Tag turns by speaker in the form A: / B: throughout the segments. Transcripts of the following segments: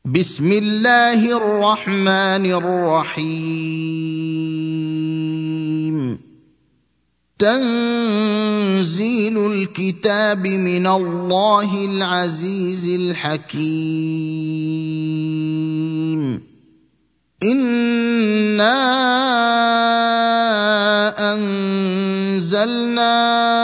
A: بسم الله الرحمن الرحيم. تنزيل الكتاب من الله العزيز الحكيم. إنا أنزلنا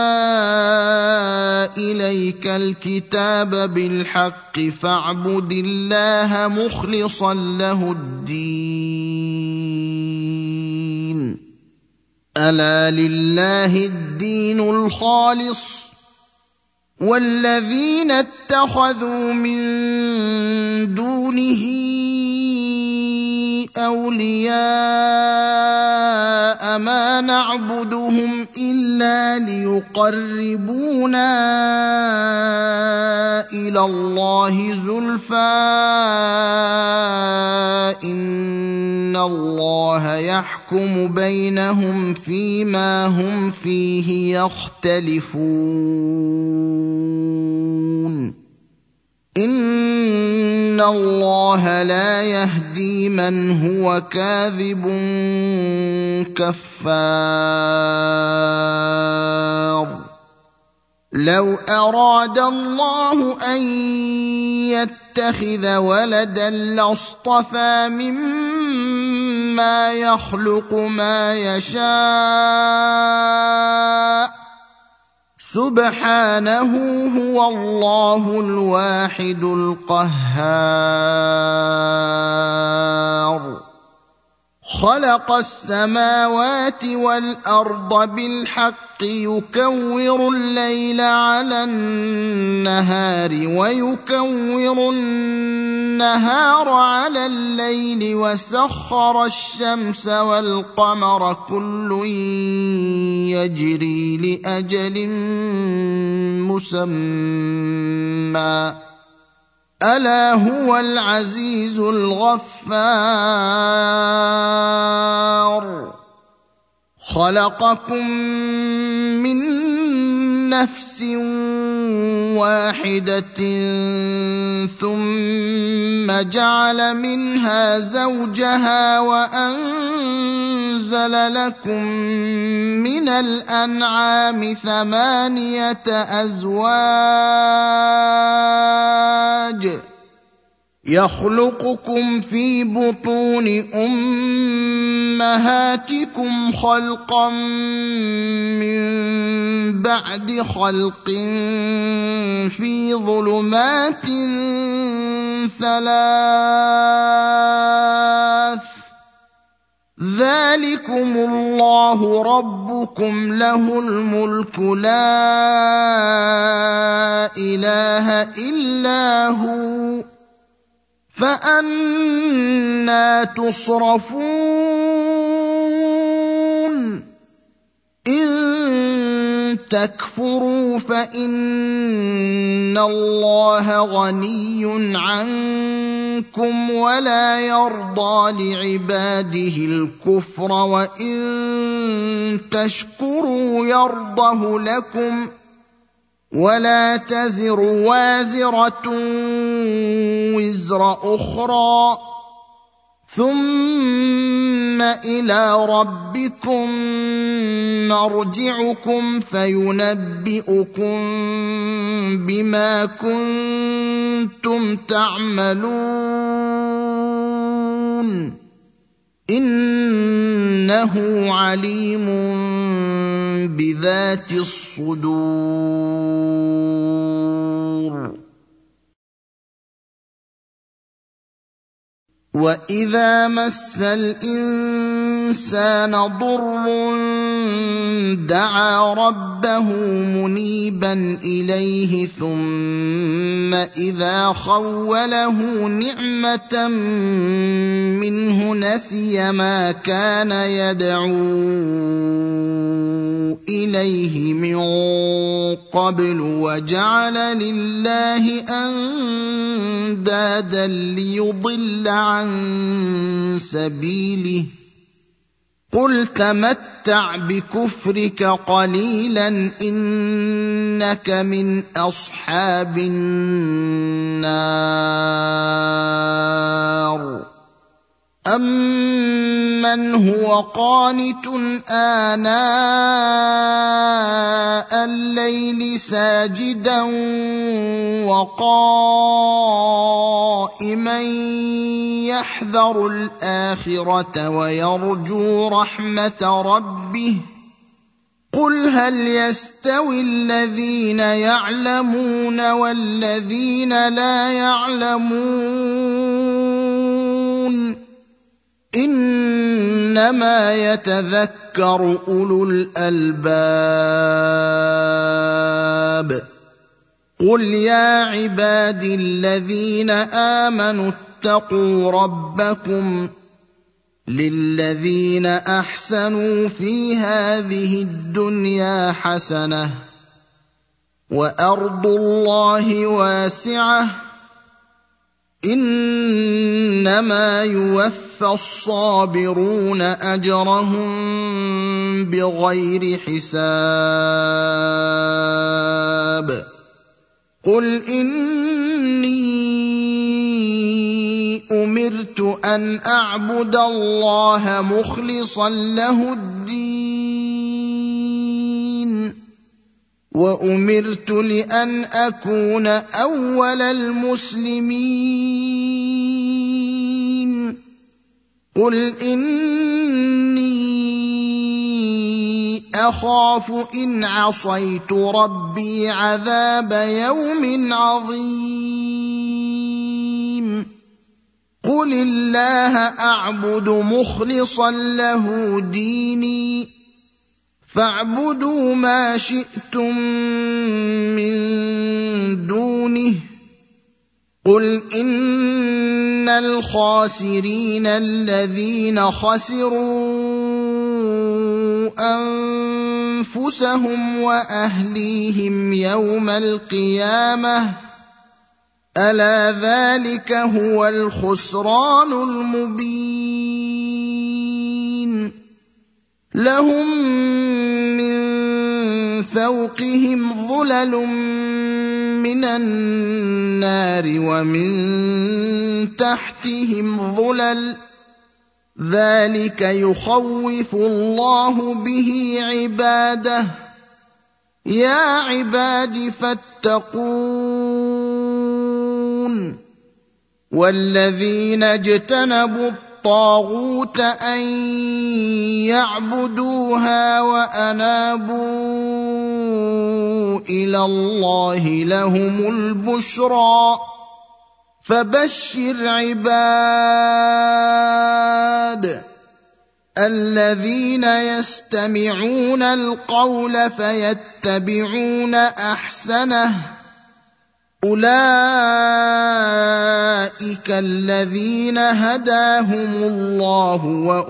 A: إليك الكتاب بالحق فاعبد الله مخلصا له الدين. ألا لله الدين الخالص والذين اتخذوا من دونه أولياء ما نعبدهم إلا ليقربونا إلى الله زلفى إن الله يحكم بينهم فيما هم فيه يختلفون. إن الله لا يهدي من هو كاذب كفار. لو أراد الله أن يتخذ ولدا لاصطفى مما يخلق ما يشاء سبحانه هو الله الواحد القهار. خلق السماوات والأرض بالحق يكور الليل على النهار ويكور النهار على الليل وسخر الشمس والقمر كل يجري لأجل مسمى ألا هو العزيز الغفار. خلقكم من نفس واحدة ثم جعل منها زوجها وأنزل لكم من الأنعام 8 أزواج يخلقكم في بطون أمهاتكم خلقا من بعد خلق في ظلمات 3 ذلكم الله ربكم له الملك لا إله إلا هو فأنى تصرفون. إن تكفروا فإن الله غني عنكم ولا يرضى لعباده الكفر وإن تشكروا يرضه لكم ولا تزر وازرة وزر أخرى ثم إلى ربكم مرجعكم فينبئكم بما كنتم تعملون. إنه عليم بذات الصدور. وإذا مس الإنسان ضر دعا ربه منيبا إليه ثم إذا خوله نعمة منه نسي ما كان يدعو إليه من قبل وجعل لله أندادا ليضل عن سبيله. قل تمتع بكفرك قليلا إنك من أصحاب النار. من هو قانت آناء الليل ساجدا وقائما يحذر الآخرة ويرجو رحمة ربه قل هل يستوي الذين يعلمون والذين لا يعلمون إنما يتذكر أولو الألباب قل يا عبادي الذين آمنوا اتقوا ربكم للذين أحسنوا في هذه الدنيا حسنة وأرض الله واسعة إنما يوفى الصابرون أجرهم بغير حساب قل إني أمرت أن أعبد الله مخلصا له الدين وأمرت لأن أكون أول المسلمين قل إني أخاف إن عصيت ربي عذاب يوم عظيم قل الله أعبد مخلصا له ديني فاعبدوا ما شئتم من دونه قل إن الخاسرين الذين خسروا أنفسهم وأهليهم يوم القيامة ألا ذلك هو الخسران المبين لهم من فوقهم ظلل من النار ومن تحتهم ظلل ذلك يخوف الله به عباده يا عباد فاتقون والذين اجتنبوا الطاغوت أن يعبدوها وأنابوا إلى الله لهم البشرى فبشر عباد الذين يستمعون القول فيتبعون أحسنه أولئك الذين هداهم الله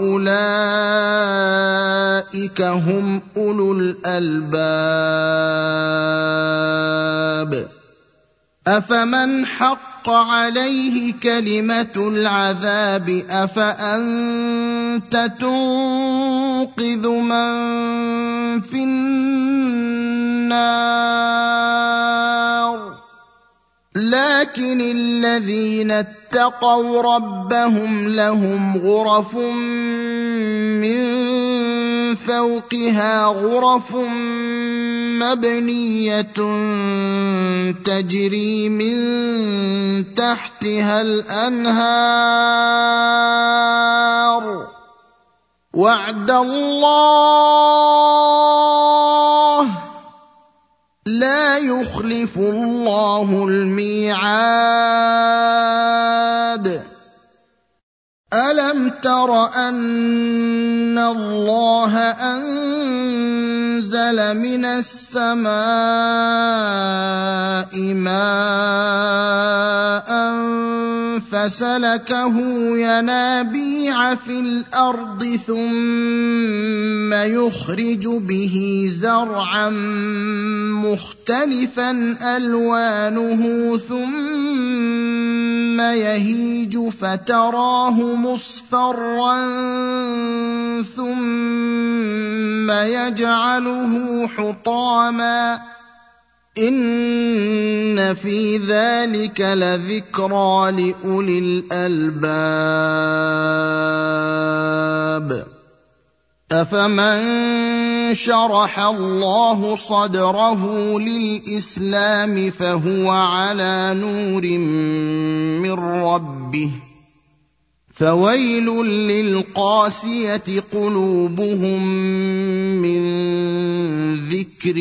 A: وأولئك هم أولو الألباب أفمن حق عليه كلمة العذاب أفأنت تنقذ من في النار لكن الذين اتقوا ربهم لهم غرف من فوقها غرف مبنية تجري من تحتها الأنهار وعد الله لا يخلف الله الميعاد ألم تر أن الله أنزل من السماء ماء فسلكه ينابيع في الأرض ثم يخرج به زرعا مختلفا ألوانه ثم يهيج فتراه مصفرا ثم يجعله حطاما إن في ذلك لذكرى لأولي الألباب الْكِتَابَ أَفَمَن شَرَحَ اللَّهُ صَدْرَهُ لِلْإِسْلَامِ فَهُوَ عَلَىٰ نُورٍ مِّن رَّبِّهِ فَوَيْلٌ لِّلْقَاسِيَةِ قُلُوبُهُم مِّن ذِكْرِ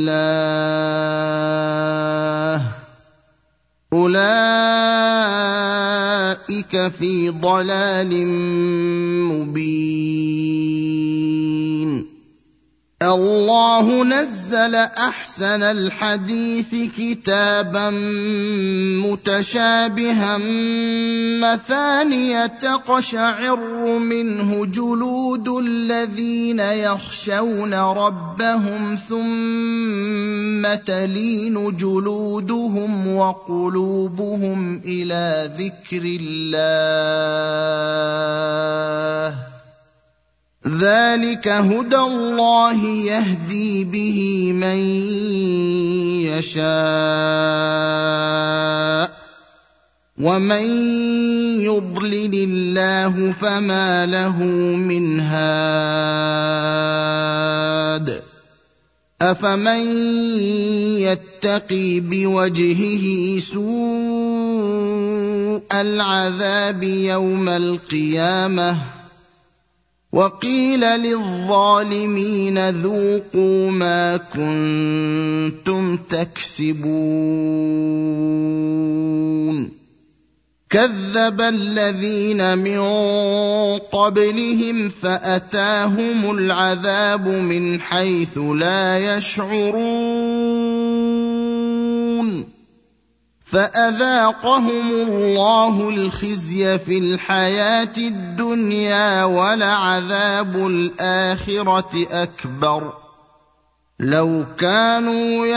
A: اللَّهِ أُولَٰئِكَ فِي ضَلَالٍ مُّبِينٍ الله نزل أحسن الحديث كتابا متشابها مثانية تقشعر منه جلود الذين يخشون ربهم ثم تلين جلودهم وقلوبهم إلى ذكر الله ذلك هدى الله يهدي به من يشاء ومن يضلل الله فما له من هاد أفمن يتقي بوجهه سوء العذاب يوم القيامة وقيل للظالمين ذوقوا ما كنتم تكسبون كذب الذين من قبلهم فأتاهم العذاب من حيث لا يشعرون فأذاقهم الله الخزي في الحياة الدنيا ولعذاب الآخرة أكبر لو كانوا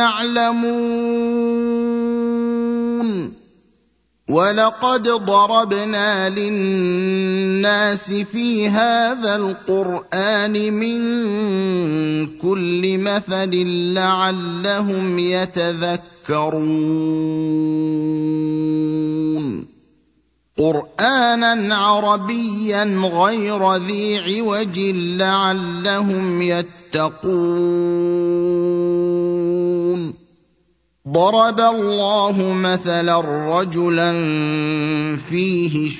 A: يعلمون ولقد ضربنا للناس في هذا القرآن من كل مثل لعلهم يتذكرون قرآنا عربيا غير ذي عوج لعلهم يتقون ضرب الله مثلا رجلا فيه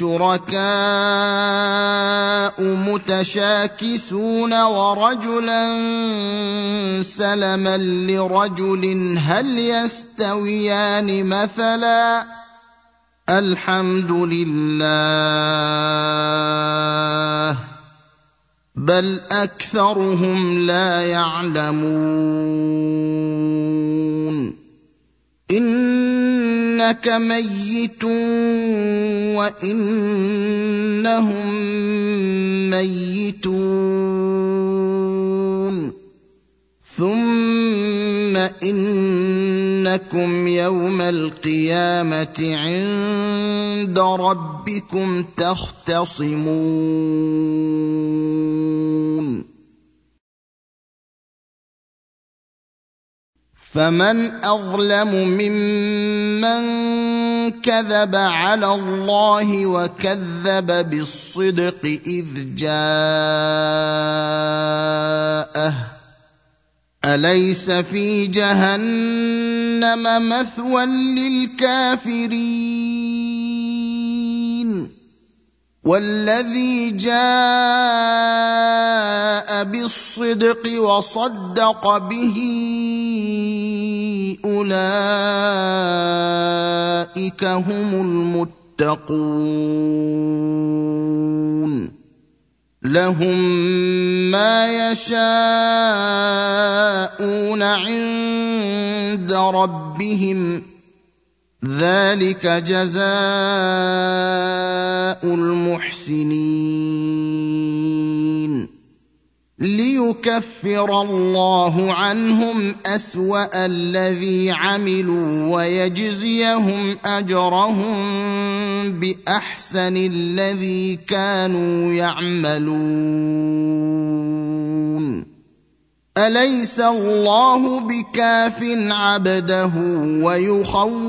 A: شركاء متشاكسون ورجلا سلما لرجل هل يستويان مثلا الحمد لله بل أكثرهم لا يعلمون إنك ميت وإنهم ميتون ثم إنكم يوم القيامة عند ربكم تختصمون فمن أظلم ممن كذب على الله وكذب بالصدق إذ جاءه أليس في جهنم مثوى للكافرين والذي جاء بالصدق وصدق به أولئك هم المتقون لهم ما يشاءون عند ربهم ذلك جزاء المحسنين ليكفر الله عنهم أسوأ الذي عملوا ويجزيهم أجرهم بأحسن الذي كانوا يعملون أليس الله بكاف عبده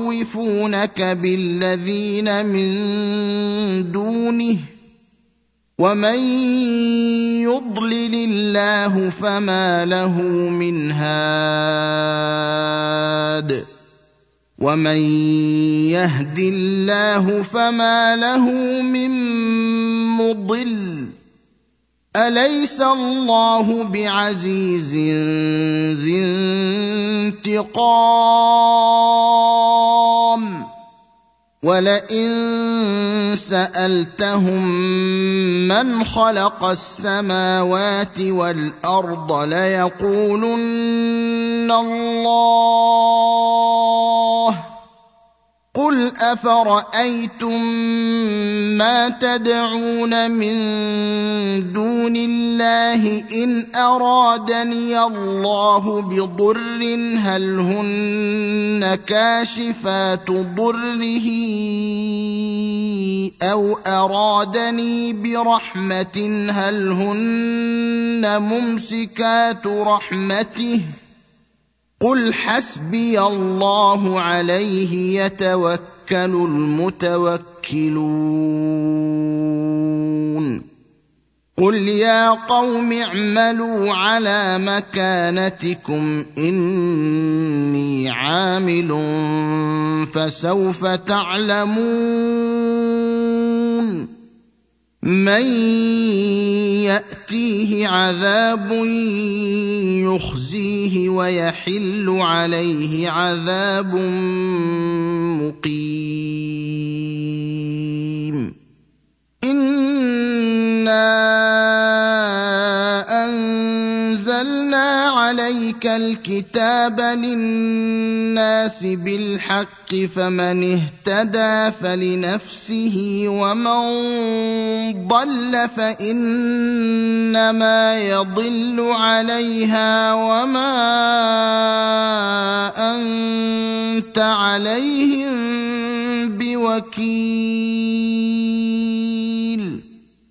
A: ويخوفونك بالذين من دونه ومن يضلل الله فما له من هاد ومن يهد الله فما له من مضل أليس الله بعزيز ذي انتقام ولئن سألتهم من خلق السماوات والأرض ليقولن الله قل أفرأيتم ما تدعون من دون الله إن أرادني الله بضر هل هن كاشفات ضره أو أرادني برحمة هل هن ممسكات رحمته قل حسبي الله عليه يتوكل المتوكلون قل يا قوم اعملوا على مكانتكم إني عامل فسوف تعلمون من يأتيه عذاب يخزيه ويحل عليه عذاب مقيم إنا أنزلنا عليك الكتاب للناس بالحق فمن اهتدى فلنفسه ومن ضل فإنما يضل عليها وما أنت عليهم بوكيل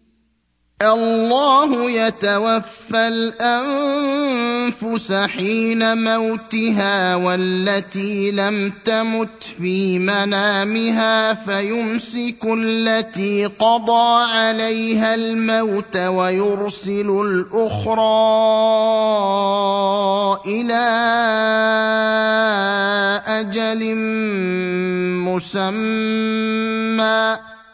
A: الله يتوفى الأنفس حين موتها والتي لم تمت في منامها فيمسك التي قضى عليها الموت ويرسل الأخرى إلى أجل مسمى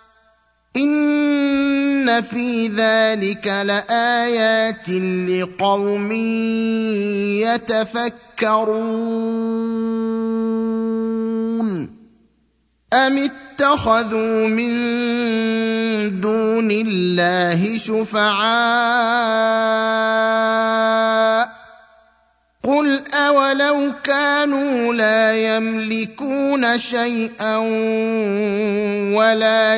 A: إن في ذلك لآيات لقوم يتفكرون أم اتخذوا من دون الله شفعاء قل أولو كانوا لا يملكون شيئا ولا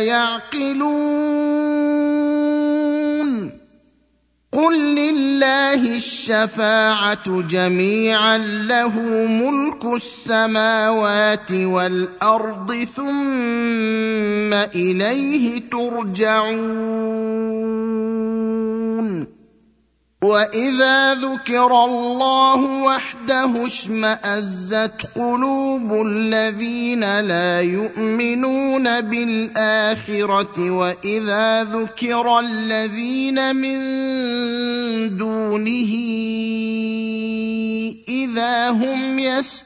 A: يعقلون قل لله الشفاعة جميعا له ملك السماوات والأرض ثم إليه ترجعون وإذا ذكر الله وحده اشمأزت قلوب الذين لا يؤمنون بالآخرة وإذا ذكر الذين من دونه إذا هم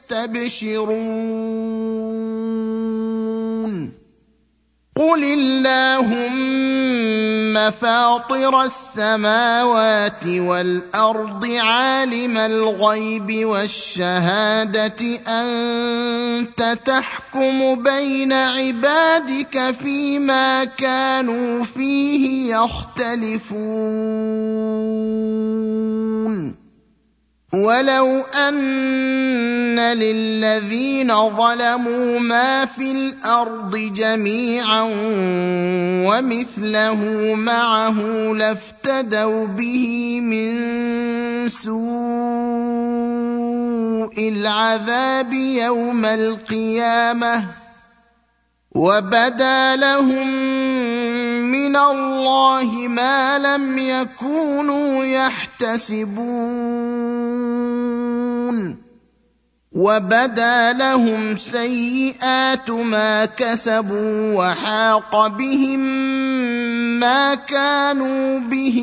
A: يستبشرون قل اللهم فاطر السماوات والأرض عالم الغيب والشهادة أنت تحكم بين عبادك فيما كانوا فيه يختلفون ولو أن للذين ظلموا ما في الأرض جميعا ومثله معه لافتدوا به من سوء العذاب يوم القيامة وبدا لهم من الله ما لم يكونوا يحتسبون وبدا لهم سيئات ما كسبوا وحاق بهم ما كانوا به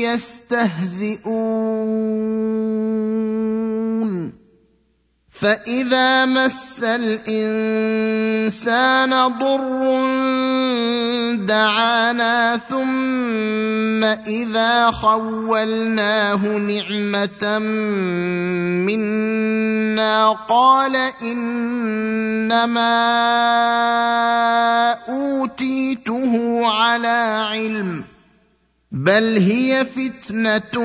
A: يستهزئون فإذا مس الإنسان ضر دعانا ثم إذا خولناه نعمة منا قال إنما أوتيته على علم بل هي فتنة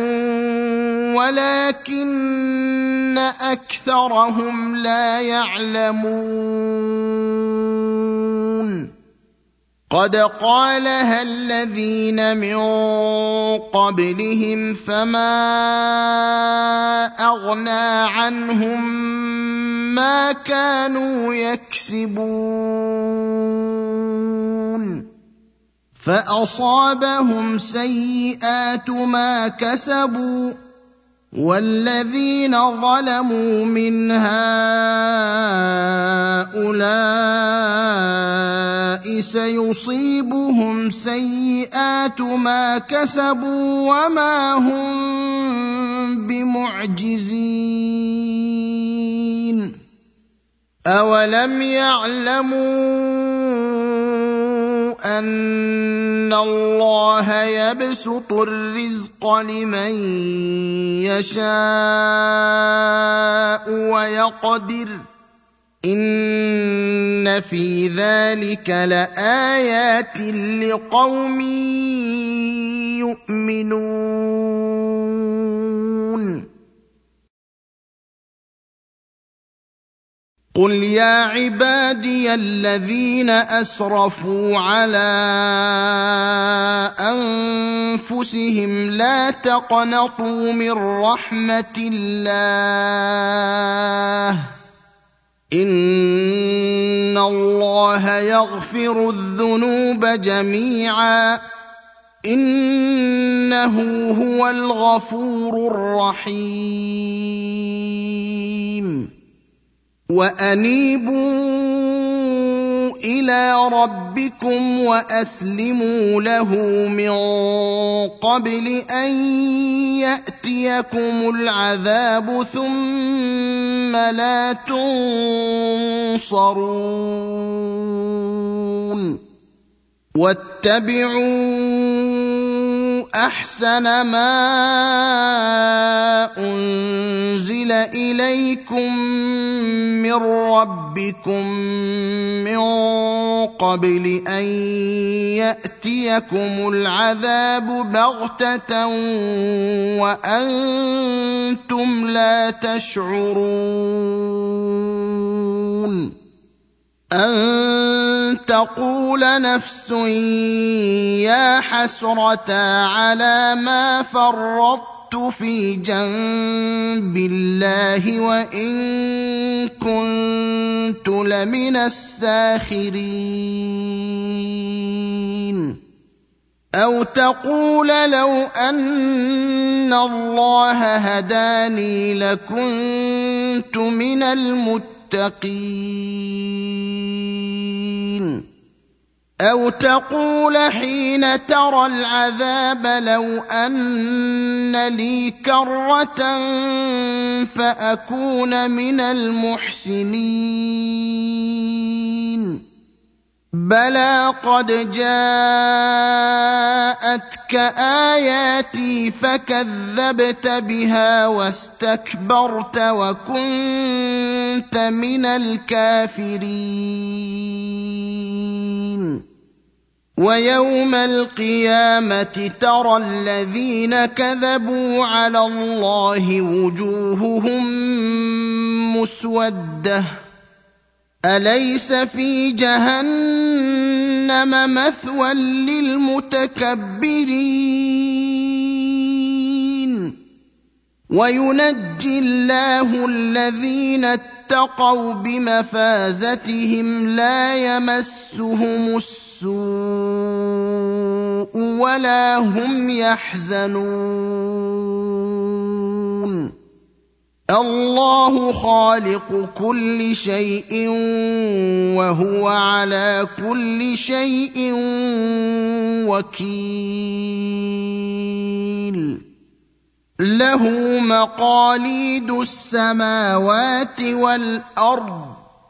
A: ولكن أكثرهم لا يعلمون قد قالها الذين من قبلهم فما أغنى عنهم ما كانوا يكسبون فأصابهم سيئات ما كسبوا والذين ظلموا من هؤلاء سيصيبهم سيئات ما كسبوا وما هم بمعجزين أولم يعلموا أن الله يبسط الرزق لمن يشاء ويقدر إن في ذلك لآيات لقوم يؤمنون قل يا عبادي الذين أسرفوا على أنفسهم لا تقنطوا من رحمة الله إن الله يغفر الذنوب جميعا إنه هو الغفور الرحيم وأنيبوا إلى ربكم وأسلموا له من قبل أن يأتيكم العذاب ثم لا تنصرون واتبعوا أحسن ما أنزل إليكم من ربكم من قبل أن يأتيكم العذاب بغتة وأنتم لا تشعرون أن تقول نفس يا حسرة على ما فرطت في جنب الله وإن كنت لمن الساخرين أو تقول لو أن الله هداني لكنت من المتقين أو تقول حين ترى العذاب لو أن لي كرة فأكون من المحسنين بلى قد جاءتك آياتي فكذبت بها واستكبرت وكنت من الكافرين ويوم القيامة ترى الذين كذبوا على الله وجوههم مسودة أليس في جهنم مثوى للمتكبرين وينجي الله الذين اتقوا بمفازتهم لا يمسهم السوء ولا هم يحزنون الله خالق كل شيء وهو على كل شيء وكيل. له مقاليد السماوات والأرض،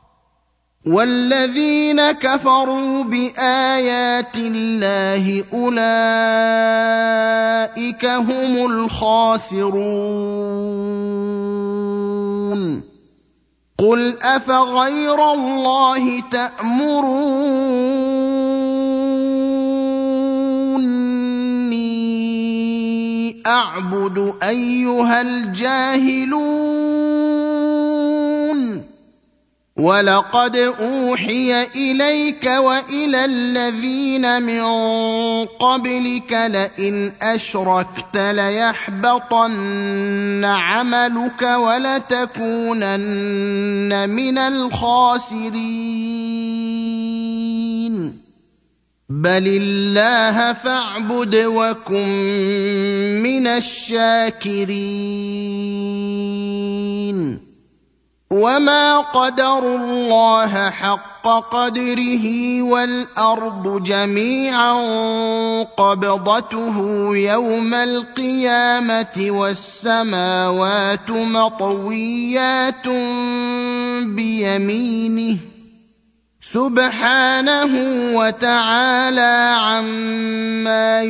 A: والذين كفروا بآيات الله أولئك هم الخاسرون. قل أفغير الله تأمروني أعبد أيها الجاهلون؟ ولقد أوحي إليك وإلى الذين من قبلك لئن أشركت ليحبطن عملك ولتكونن من الخاسرين. بل الله فاعبد وكن من الشاكرين. وما قدروا الله حق قدره والأرض جميعا قبضته يوم القيامة والسماوات مطويات بيمينه سبحانه وتعالى عما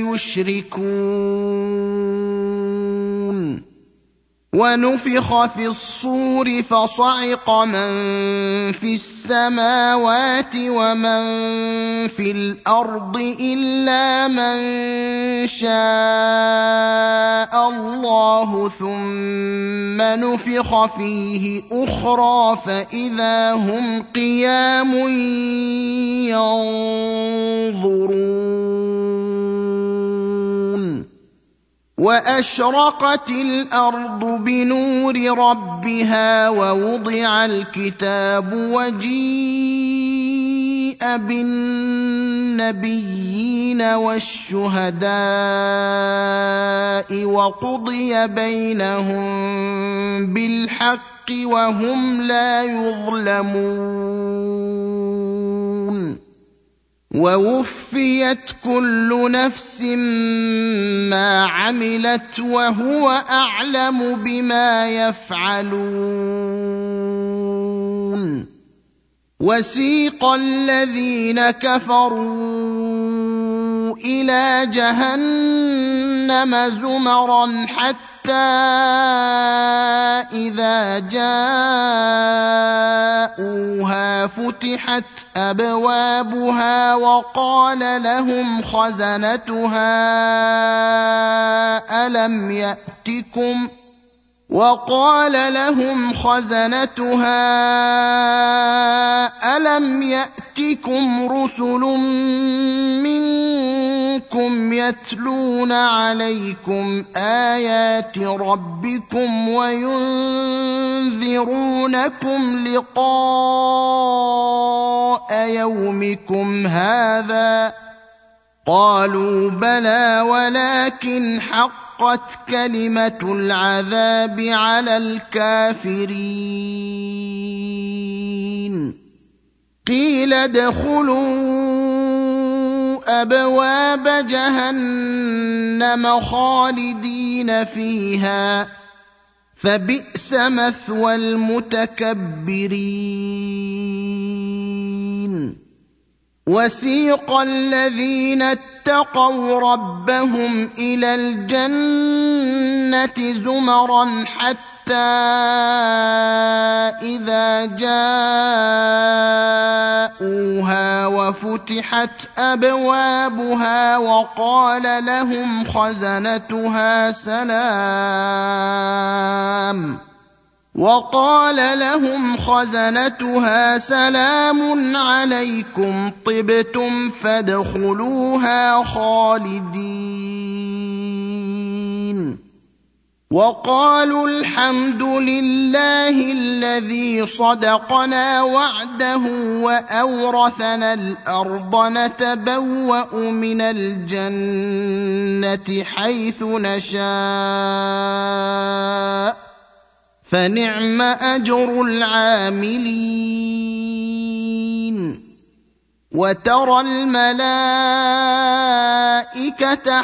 A: يشركون. ونفخ في الصور فصعق من في السماوات ومن في الأرض إلا من شاء الله، ثم نفخ فيه أخرى فإذا هم قيام ينظرون. وأشرقت الأرض بنور ربها ووضع الكتاب وجيء بالنبيين والشهداء وقضي بينهم بالحق وهم لا يظلمون. ووفيت كل نفس ما عملت وهو أعلم بما يفعلون. وسيق الذين كفروا إلى جهنم زمرا حتى إذا جاءوها فتحت أبوابها وقال لهم خزنتها ألم يأتكم رسل منكم يتلون عليكم آيات ربكم وينذرونكم لقاء يومكم هذا؟ قالوا بلى ولكن حقت كلمة العذاب على الكافرين. قيل ادخلوا أبواب جهنم خالدين فيها فبئس مثوى المتكبرين. وسيق الذين اتقوا ربهم إلى الجنة زمرا حتى إذا جاءوها وفتحت أبوابها وقال لهم خزنتها سلام عليكم طبتم فادخلوها خالدين. وقالوا الحمد لله الذي صدقنا وعده وأورثنا الأرض نتبوأ من الجنة حيث نشاء فنعم اجر العاملين. وترى الملائكه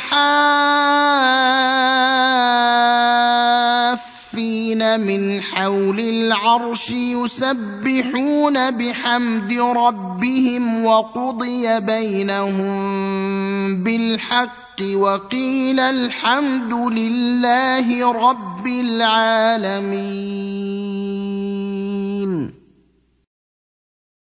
A: حافين من حول العرش يسبحون بحمد ربهم وقضي بينهم بالحق وقيل الحمد لله رب العالمين.